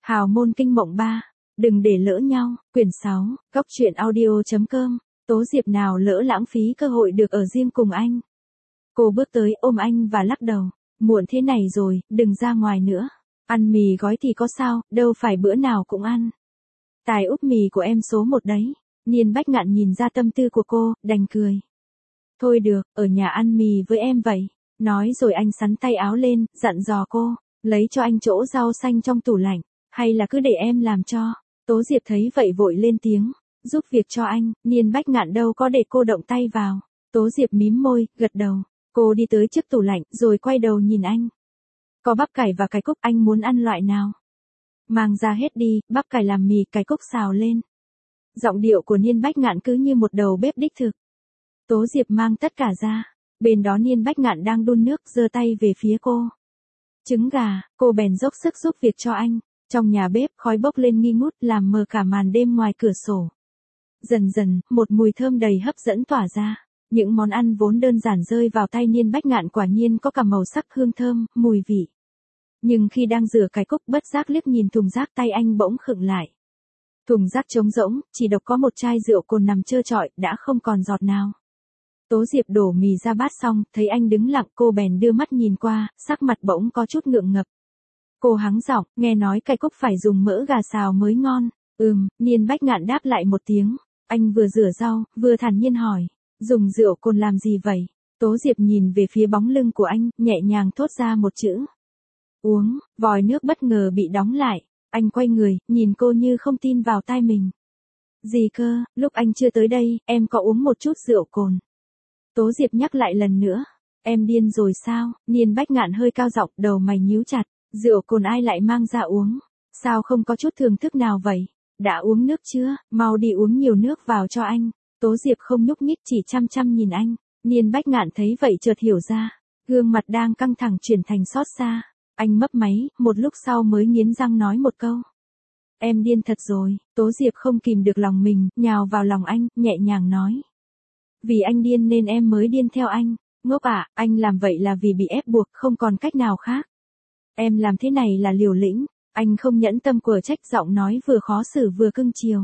Hào môn kinh mộng 3. Đừng để lỡ nhau. Quyển 6. Góc truyện audio.com. Tố Diệp nào lỡ lãng phí cơ hội được ở riêng cùng anh. Cô bước tới ôm anh và lắc đầu. Muộn thế này rồi, đừng ra ngoài nữa. Ăn mì gói thì có sao, đâu phải bữa nào cũng ăn. Tài úp mì của em số 1 đấy. Niên Bách Ngạn nhìn ra tâm tư của cô, đành cười. Thôi được, ở nhà ăn mì với em vậy. Nói rồi anh xắn tay áo lên, dặn dò cô. Lấy cho anh chỗ rau xanh trong tủ lạnh. Hay là cứ để em làm cho. Tố Diệp thấy vậy vội lên tiếng. Giúp việc cho anh. Niên Bách Ngạn đâu có để cô động tay vào. Tố Diệp mím môi, gật đầu. Cô đi tới trước tủ lạnh, rồi quay đầu nhìn anh. Có bắp cải và cải cúc, anh muốn ăn loại nào? Mang ra hết đi, bắp cải làm mì, cải cúc xào lên. Giọng điệu của Niên Bách Ngạn cứ như một đầu bếp đích thực. Tố Diệp mang tất cả ra. Bên đó Niên Bách Ngạn đang đun nước, giơ tay về phía cô. Trứng gà, cô bèn dốc sức giúp việc cho anh. Trong nhà bếp khói bốc lên nghi ngút làm mờ cả màn đêm ngoài cửa sổ. Dần dần, một mùi thơm đầy hấp dẫn tỏa ra. Những món ăn vốn đơn giản rơi vào tay Niên Bách Ngạn quả nhiên có cả màu sắc hương thơm, mùi vị. Nhưng khi đang rửa cải cúc bất giác liếc nhìn thùng rác tay anh bỗng khựng lại. Thùng rác trống rỗng, chỉ độc có một chai rượu cồn nằm trơ trọi, đã không còn giọt nào. Tố Diệp đổ mì ra bát xong, thấy anh đứng lặng, cô bèn đưa mắt nhìn qua, sắc mặt bỗng có chút ngượng ngập. Cô hắng giọng, nghe nói cải cúc phải dùng mỡ gà xào mới ngon. Niên Bách Ngạn đáp lại một tiếng. Anh vừa rửa rau, vừa thản nhiên hỏi, dùng rượu cồn làm gì vậy? Tố Diệp nhìn về phía bóng lưng của anh, nhẹ nhàng thốt ra một chữ. Uống. Vòi nước bất ngờ bị đóng lại. Anh quay người, nhìn cô như không tin vào tai mình. Gì cơ, lúc anh chưa tới đây, em có uống một chút rượu cồn. Tố Diệp nhắc lại lần nữa. Em điên rồi sao? Niên Bách Ngạn hơi cao giọng, đầu mày nhíu chặt. Rượu cồn ai lại mang ra uống? Sao không có chút thưởng thức nào vậy? Đã uống nước chưa? Mau đi uống nhiều nước vào cho anh. Tố Diệp không nhúc nhích, chỉ chăm chăm nhìn anh. Niên Bách Ngạn thấy vậy chợt hiểu ra. Gương mặt đang căng thẳng chuyển thành xót xa. Anh mấp máy, một lúc sau mới nghiến răng nói một câu. Em điên thật rồi. Tố Diệp không kìm được lòng mình, nhào vào lòng anh, nhẹ nhàng nói. Vì anh điên nên em mới điên theo anh. Ngốc ạ, anh làm vậy là vì bị ép buộc, không còn cách nào khác. Em làm thế này là liều lĩnh. Anh không nhẫn tâm, quở trách, giọng nói vừa khó xử vừa cưng chiều.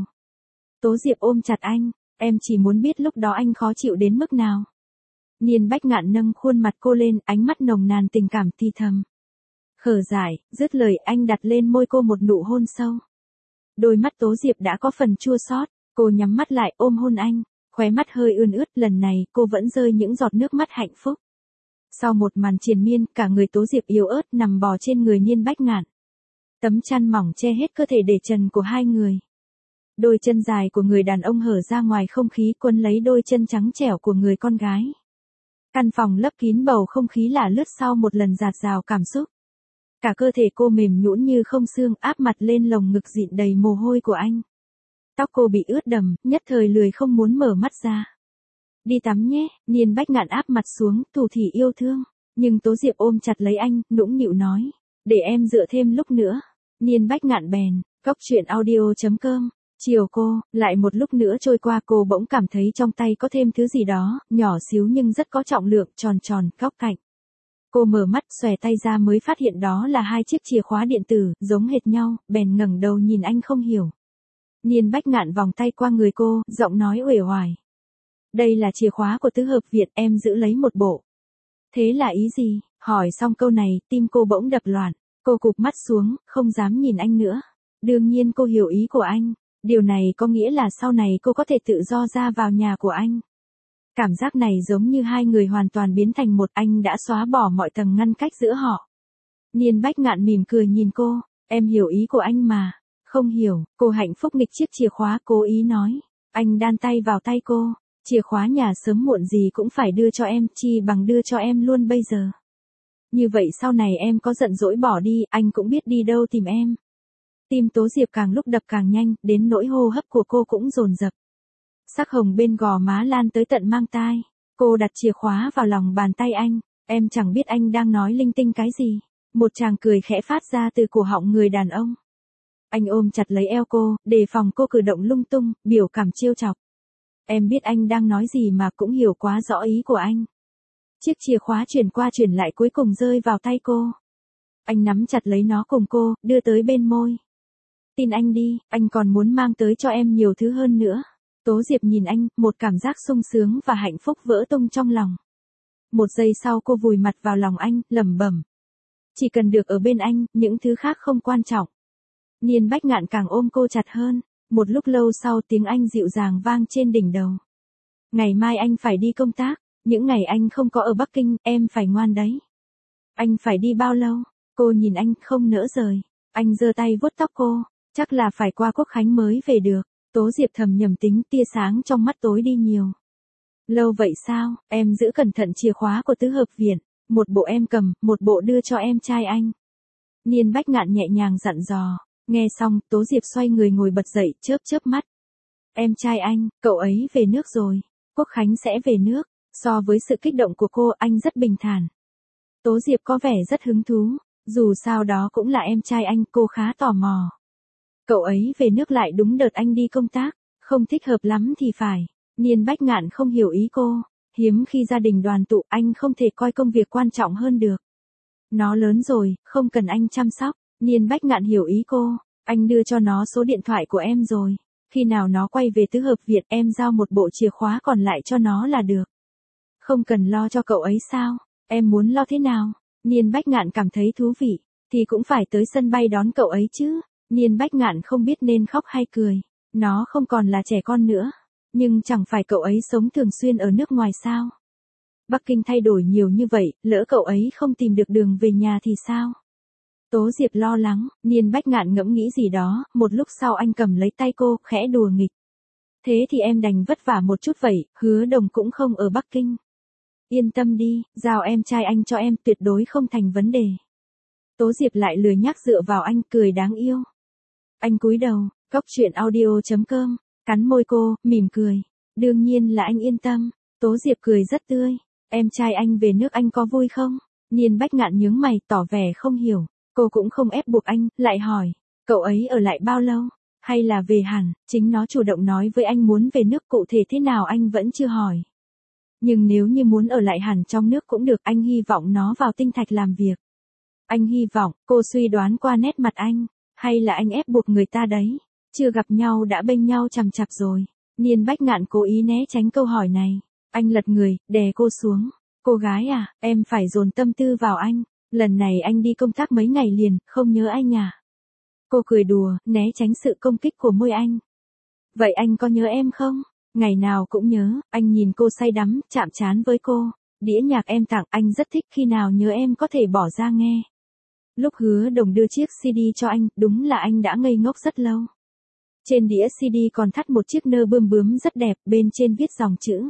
Tố Diệp ôm chặt anh. Em chỉ muốn biết lúc đó anh khó chịu đến mức nào. Niên Bách Ngạn nâng khuôn mặt cô lên, ánh mắt nồng nàn tình cảm thì thầm. Khở dại, dứt lời anh đặt lên môi cô một nụ hôn sâu. Đôi mắt Tố Diệp đã có phần chua xót, cô nhắm mắt lại ôm hôn anh, khóe mắt hơi ươn ướt, lần này cô vẫn rơi những giọt nước mắt hạnh phúc. Sau một màn triền miên, cả người Tố Diệp yếu ớt nằm bò trên người Niên Bách Ngạn. Tấm chăn mỏng che hết cơ thể để trần của hai người. Đôi chân dài của người đàn ông hở ra ngoài không khí quấn lấy đôi chân trắng trẻo của người con gái. Căn phòng lấp kín bầu không khí lả lướt sau một lần dạt dào cảm xúc. Cả cơ thể cô mềm nhũn như không xương, áp mặt lên lồng ngực dịn đầy mồ hôi của anh. Tóc cô bị ướt đẫm, nhất thời lười không muốn mở mắt ra. Đi tắm nhé, Niên Bách Ngạn áp mặt xuống, thủ thỉ yêu thương. Nhưng Tố Diệp ôm chặt lấy anh, nũng nịu nói. Để em dựa thêm lúc nữa. Niên Bách Ngạn bèn. Góc truyện audio.com. Chiều cô, lại một lúc nữa trôi qua, cô bỗng cảm thấy trong tay có thêm thứ gì đó, nhỏ xíu nhưng rất có trọng lượng, tròn tròn, góc cạnh. Cô mở mắt, xòe tay ra mới phát hiện đó là 2 chiếc chìa khóa điện tử, giống hệt nhau, bèn ngẩng đầu nhìn anh không hiểu. Niên Bách Ngạn vòng tay qua người cô, giọng nói uể oải. Đây là chìa khóa của tứ hợp viện, em giữ lấy một bộ. Thế là ý gì? Hỏi xong câu này, tim cô bỗng đập loạn. Cô cụp mắt xuống, không dám nhìn anh nữa. Đương nhiên cô hiểu ý của anh. Điều này có nghĩa là sau này cô có thể tự do ra vào nhà của anh. Cảm giác này giống như hai người hoàn toàn biến thành một, anh đã xóa bỏ mọi tầng ngăn cách giữa họ. Niên Bách Ngạn mỉm cười nhìn cô, em hiểu ý của anh mà. Không hiểu, cô hạnh phúc nghịch chiếc chìa khóa, cố ý nói. Anh đan tay vào tay cô, chìa khóa nhà sớm muộn gì cũng phải đưa cho em, chi bằng đưa cho em luôn bây giờ. Như vậy sau này em có giận dỗi bỏ đi, anh cũng biết đi đâu tìm em. Tim Tố Diệp càng lúc đập càng nhanh, đến nỗi hô hấp của cô cũng dồn dập. Sắc hồng bên gò má lan tới tận mang tai. Cô đặt chìa khóa vào lòng bàn tay anh. Em chẳng biết anh đang nói linh tinh cái gì. Một tràng cười khẽ phát ra từ cổ họng người đàn ông. Anh ôm chặt lấy eo cô, đề phòng cô cử động lung tung, biểu cảm trêu chọc. Em biết anh đang nói gì mà cũng hiểu quá rõ ý của anh. Chiếc chìa khóa chuyển qua chuyển lại cuối cùng rơi vào tay cô. Anh nắm chặt lấy nó cùng cô, đưa tới bên môi. tin anh đi, anh còn muốn mang tới cho em nhiều thứ hơn nữa. Tố Diệp nhìn anh, một cảm giác sung sướng và hạnh phúc vỡ tung trong lòng. Một giây sau cô vùi mặt vào lòng anh, lẩm bẩm. Chỉ cần được ở bên anh, những thứ khác không quan trọng. Niên Bách Ngạn càng ôm cô chặt hơn. Một lúc lâu sau tiếng anh dịu dàng vang trên đỉnh đầu. Ngày mai anh phải đi công tác, những ngày anh không có ở Bắc Kinh, em phải ngoan đấy. Anh phải đi bao lâu? Cô nhìn anh không nỡ rời. Anh giơ tay vuốt tóc cô, chắc là phải qua Quốc Khánh mới về được. Tố Diệp thầm nhầm tính, tia sáng trong mắt tối đi nhiều. Lâu vậy sao? Em giữ cẩn thận chìa khóa của tứ hợp viện, một bộ em cầm, một bộ đưa cho em trai anh. Niên Bách Ngạn nhẹ nhàng dặn dò. Nghe xong, Tố Diệp xoay người ngồi bật dậy, chớp chớp mắt. Em trai anh, cậu ấy về nước rồi. Quốc Khánh sẽ về nước. So với sự kích động của cô, anh rất bình thản. Tố Diệp có vẻ rất hứng thú. Dù sao đó cũng là em trai anh, cô khá tò mò. Cậu ấy về nước lại đúng đợt anh đi công tác, không thích hợp lắm thì phải. Niên Bách Ngạn không hiểu ý cô. Hiếm khi gia đình đoàn tụ, anh không thể coi công việc quan trọng hơn được. Nó lớn rồi, không cần anh chăm sóc. Niên Bách Ngạn hiểu ý cô. Anh đưa cho nó số điện thoại của em rồi. Khi nào nó quay về tứ hợp viện, em giao một bộ chìa khóa còn lại cho nó là được. Không cần lo cho cậu ấy sao? Em muốn lo thế nào? Niên Bách Ngạn cảm thấy thú vị. Thì cũng phải tới sân bay đón cậu ấy chứ. Niên Bách Ngạn không biết nên khóc hay cười. Nó không còn là trẻ con nữa. Nhưng chẳng phải cậu ấy sống thường xuyên ở nước ngoài sao? Bắc Kinh thay đổi nhiều như vậy, lỡ cậu ấy không tìm được đường về nhà thì sao? Tố Diệp lo lắng, Niên Bách Ngạn ngẫm nghĩ gì đó, một lúc sau anh cầm lấy tay cô, khẽ đùa nghịch. Thế thì em đành vất vả một chút vậy, Hứa Đồng cũng không ở Bắc Kinh. Yên tâm đi, giao em trai anh cho em tuyệt đối không thành vấn đề. Tố Diệp lại lười nhác dựa vào anh, cười đáng yêu. Anh cúi đầu, Cóc Truyện Audio.com, cắn môi cô, mỉm cười. Đương nhiên là anh yên tâm. Tố Diệp cười rất tươi. Em trai anh về nước anh có vui không? Niên Bách Ngạn nhướng mày, tỏ vẻ không hiểu. Cô cũng không ép buộc anh, lại hỏi. Cậu ấy ở lại bao lâu? Hay là về hẳn? Chính nó chủ động nói với anh muốn về nước, cụ thể thế nào anh vẫn chưa hỏi. Nhưng nếu như muốn ở lại hẳn trong nước cũng được, anh hy vọng nó vào Tinh Thạch làm việc. Anh hy vọng, cô suy đoán qua nét mặt anh. Hay là anh ép buộc người ta đấy? Chưa gặp nhau đã bênh nhau chằm chặp rồi. Niên Bách Ngạn cố ý né tránh câu hỏi này. Anh lật người, đè cô xuống. Cô gái à, em phải dồn tâm tư vào anh. Lần này anh đi công tác mấy ngày liền, không nhớ anh à? Cô cười đùa, né tránh sự công kích của môi anh. Vậy anh có nhớ em không? Ngày nào cũng nhớ. Anh nhìn cô say đắm, chạm trán với cô. Đĩa nhạc em tặng anh rất thích, khi nào nhớ em có thể bỏ ra nghe. Lúc Hứa Đồng đưa chiếc CD cho anh, đúng là anh đã ngây ngốc rất lâu. Trên đĩa CD còn thắt một chiếc nơ bươm bướm rất đẹp, bên trên viết dòng chữ.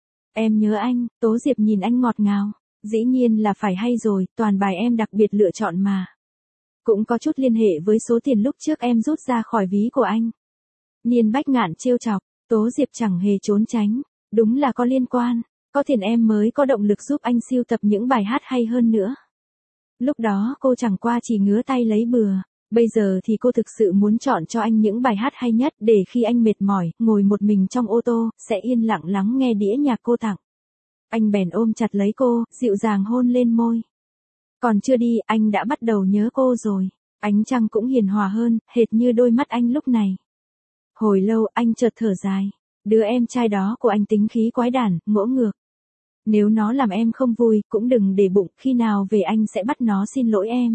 Em nhớ anh. Tố Diệp nhìn anh ngọt ngào. Dĩ nhiên là phải hay rồi, toàn bài em đặc biệt lựa chọn mà. Cũng có chút liên hệ với số tiền lúc trước em rút ra khỏi ví của anh. Niên Bách Ngạn trêu chọc. Tố Diệp chẳng hề trốn tránh. Đúng là có liên quan. Có tiền em mới có động lực giúp anh sưu tập những bài hát hay hơn nữa. Lúc đó cô chẳng qua chỉ ngứa tay lấy bừa. Bây giờ thì cô thực sự muốn chọn cho anh những bài hát hay nhất, để khi anh mệt mỏi, ngồi một mình trong ô tô, sẽ yên lặng lắng nghe đĩa nhạc cô tặng. Anh bèn ôm chặt lấy cô, dịu dàng hôn lên môi. Còn chưa đi, anh đã bắt đầu nhớ cô rồi. Ánh trăng cũng hiền hòa hơn, hệt như đôi mắt anh lúc này. Hồi lâu, anh chợt thở dài. Đứa em trai đó của anh tính khí quái đản, ngỗ ngược. Nếu nó làm em không vui, cũng đừng để bụng, khi nào về anh sẽ bắt nó xin lỗi em.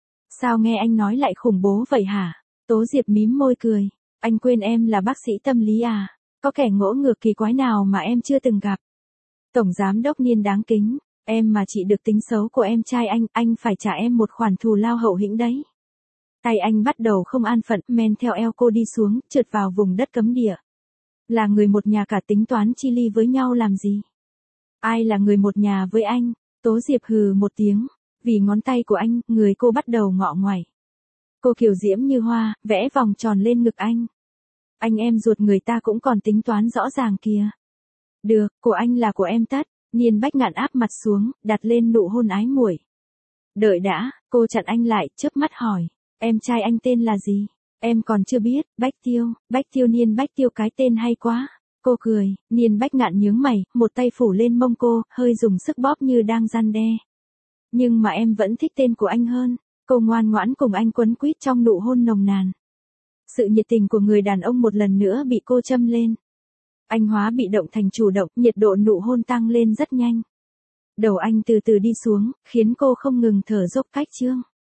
Sao nghe anh nói lại khủng bố vậy hả? Tố Diệp mím môi cười. Anh quên em là bác sĩ tâm lý à? Có kẻ ngỗ ngược kỳ quái nào mà em chưa từng gặp? Tổng giám đốc Niên đáng kính. Em mà chị được tính xấu của em trai anh phải trả em một khoản thù lao hậu hĩnh đấy. Tay anh bắt đầu không an phận, men theo eo cô đi xuống, trượt vào vùng đất cấm địa. Là người một nhà cả tính toán chi ly với nhau làm gì? Ai là người một nhà với anh? Tố Diệp hừ một tiếng. Vì ngón tay của anh, người cô bắt đầu ngọ ngoảy. Cô kiều diễm như hoa, vẽ vòng tròn lên ngực anh. Anh em ruột người ta cũng còn tính toán rõ ràng kìa. Được, của anh là của em tất. Niên Bách Ngạn áp mặt xuống, đặt lên nụ hôn ái muội. Đợi đã, cô chặn anh lại, chớp mắt hỏi. Em trai anh tên là gì? Em còn chưa biết. Bách Tiêu. Niên Bách Tiêu, cái tên hay quá. Cô cười. Niên Bách Ngạn nhướng mày, một tay phủ lên mông cô, hơi dùng sức bóp như đang răn đe. Nhưng mà em vẫn thích tên của anh hơn. Cô ngoan ngoãn cùng anh quấn quýt trong nụ hôn nồng nàn. Sự nhiệt tình của người đàn ông một lần nữa bị cô châm lên. Anh hóa bị động thành chủ động, nhiệt độ nụ hôn tăng lên rất nhanh. Đầu anh từ từ đi xuống, khiến cô không ngừng thở dốc cách chương.